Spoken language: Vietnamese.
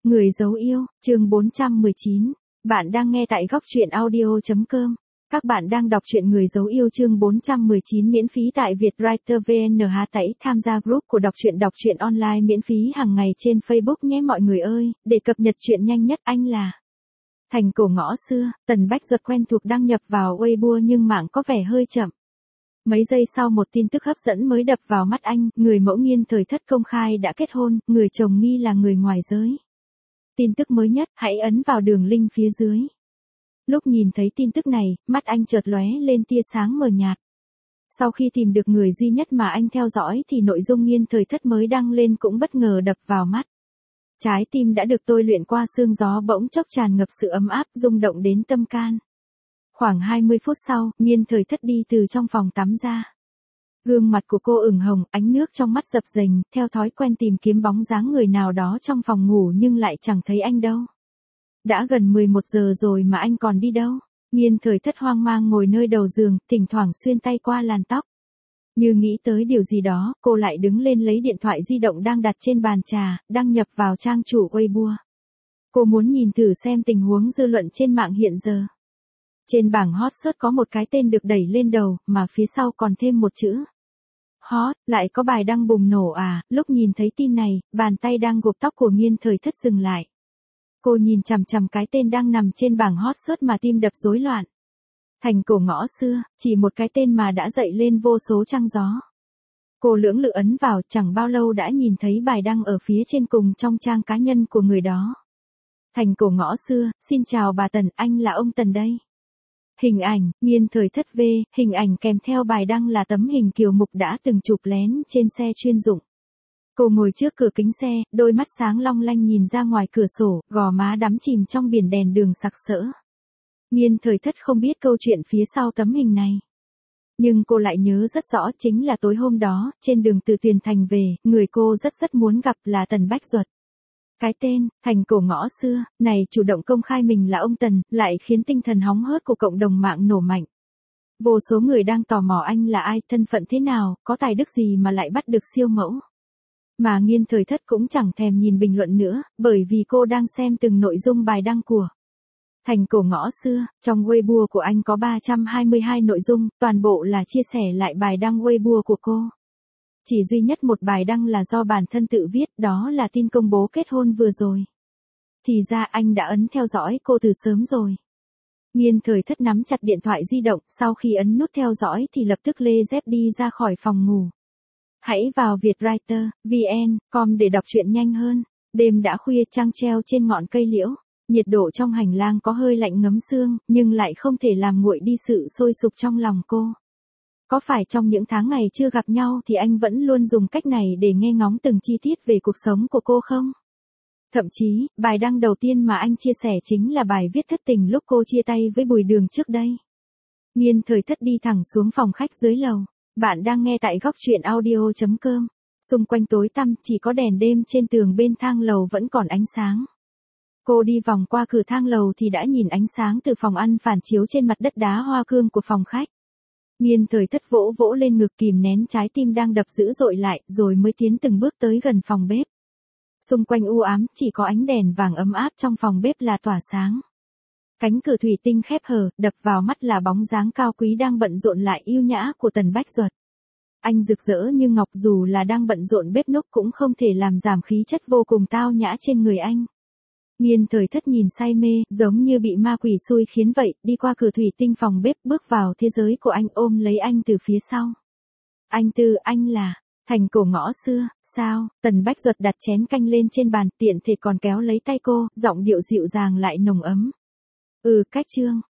Người dấu yêu, chương 419. Bạn đang nghe tại góc truyện audio.com. Các bạn đang đọc truyện Người dấu yêu chương 419 miễn phí tại Vietwriter VN. Hãy tham gia group của đọc truyện online miễn phí hàng ngày trên Facebook nhé mọi người ơi, để cập nhật truyện nhanh nhất. Anh là Thành cổ ngõ xưa, Tần Bách Duật quen thuộc đăng nhập vào Weibo nhưng mạng có vẻ hơi chậm. Mấy giây sau một tin tức hấp dẫn mới đập vào mắt anh, người mẫu Nghiên Thời Thất công khai đã kết hôn, người chồng nghi là người ngoài giới. Tin tức mới nhất, hãy ấn vào đường link phía dưới. Lúc nhìn thấy tin tức này, mắt anh chợt lóe lên tia sáng mờ nhạt. Sau khi tìm được người duy nhất mà anh theo dõi thì nội dung Nghiên Thời Thất mới đăng lên cũng bất ngờ đập vào mắt. Trái tim đã được tôi luyện qua sương gió bỗng chốc tràn ngập sự ấm áp, rung động đến tâm can. Khoảng 20 phút sau, Nghiên Thời Thất đi từ trong phòng tắm ra. Gương mặt của cô ửng hồng, ánh nước trong mắt dập dềnh, theo thói quen tìm kiếm bóng dáng người nào đó trong phòng ngủ nhưng lại chẳng thấy anh đâu. Đã gần 11 giờ rồi mà anh còn đi đâu? Nghiên Thời Thất hoang mang ngồi nơi đầu giường, thỉnh thoảng xuyên tay qua làn tóc. Như nghĩ tới điều gì đó, cô lại đứng lên lấy điện thoại di động đang đặt trên bàn trà, đăng nhập vào trang chủ Weibo. Cô muốn nhìn thử xem tình huống dư luận trên mạng hiện giờ. Trên bảng hot search có một cái tên được đẩy lên đầu, mà phía sau còn thêm một chữ. Hot, lại có bài đăng bùng nổ à? Lúc nhìn thấy tin này, bàn tay đang gộp tóc của Nghiên Thời Thất dừng lại. Cô nhìn chằm chằm cái tên đang nằm trên bảng hot search mà tim đập rối loạn. Thành cổ ngõ xưa, chỉ một cái tên mà đã dậy lên vô số trăng gió. Cô lưỡng lự ấn vào, chẳng bao lâu đã nhìn thấy bài đăng ở phía trên cùng trong trang cá nhân của người đó. Thành cổ ngõ xưa, xin chào bà Tần, anh là ông Tần đây. Hình ảnh, Nghiên Thời Thất V, hình ảnh kèm theo bài đăng là tấm hình Kiều Mục đã từng chụp lén trên xe chuyên dụng. Cô ngồi trước cửa kính xe, đôi mắt sáng long lanh nhìn ra ngoài cửa sổ, gò má đắm chìm trong biển đèn đường sặc sỡ. Nghiên Thời Thất không biết câu chuyện phía sau tấm hình này. Nhưng cô lại nhớ rất rõ chính là tối hôm đó, trên đường từ Tuyền Thành về, người cô rất muốn gặp là Tần Bách Duật. Cái tên, Thành cổ ngõ xưa, này chủ động công khai mình là ông Tần, lại khiến tinh thần hóng hớt của cộng đồng mạng nổ mạnh. Vô số người đang tò mò anh là ai, thân phận thế nào, có tài đức gì mà lại bắt được siêu mẫu. Mà Nghiên Thời Thất cũng chẳng thèm nhìn bình luận nữa, bởi vì cô đang xem từng nội dung bài đăng của Thành cổ ngõ xưa. Trong Weibo của anh có 322 nội dung, toàn bộ là chia sẻ lại bài đăng Weibo của cô. Chỉ duy nhất một bài đăng là do bản thân tự viết, đó là tin công bố kết hôn vừa rồi. Thì ra anh đã ấn theo dõi cô từ sớm rồi. Nghiên Thời Thất nắm chặt điện thoại di động, sau khi ấn nút theo dõi thì lập tức lê dép đi ra khỏi phòng ngủ. Hãy vào Vietwriter VN.com để đọc truyện nhanh hơn. Đêm đã khuya, trăng treo trên ngọn cây liễu. Nhiệt độ trong hành lang có hơi lạnh ngấm xương, nhưng lại không thể làm nguội đi sự sôi sục trong lòng cô. Có phải trong những tháng ngày chưa gặp nhau thì anh vẫn luôn dùng cách này để nghe ngóng từng chi tiết về cuộc sống của cô không? Thậm chí, bài đăng đầu tiên mà anh chia sẻ chính là bài viết thất tình lúc cô chia tay với Bùi Đường trước đây. Nghiên Thời Thất đi thẳng xuống phòng khách dưới lầu. Bạn đang nghe tại góc truyện audio.com. Xung quanh tối tăm, chỉ có đèn đêm trên tường bên thang lầu vẫn còn ánh sáng. Cô đi vòng qua cửa thang lầu thì đã nhìn ánh sáng từ phòng ăn phản chiếu trên mặt đất đá hoa cương của phòng khách. Nghiên Thời Thất vỗ vỗ lên ngực kìm nén trái tim đang đập dữ dội lại, rồi mới tiến từng bước tới gần phòng bếp. Xung quanh u ám, chỉ có ánh đèn vàng ấm áp trong phòng bếp là tỏa sáng. Cánh cửa thủy tinh khép hờ, đập vào mắt là bóng dáng cao quý đang bận rộn lại yêu nhã của Tần Bách Duật. Anh rực rỡ như ngọc, dù là đang bận rộn bếp núc cũng không thể làm giảm khí chất vô cùng tao nhã trên người anh. Nghiên Thời Thất nhìn say mê, giống như bị ma quỷ xui khiến vậy, đi qua cửa thủy tinh phòng bếp, bước vào thế giới của anh, ôm lấy anh từ phía sau. Anh là Thành cổ ngõ xưa, sao? Tần Bách Duật đặt chén canh lên trên bàn, tiện thể còn kéo lấy tay cô, giọng điệu dịu dàng lại nồng ấm. Cách chương,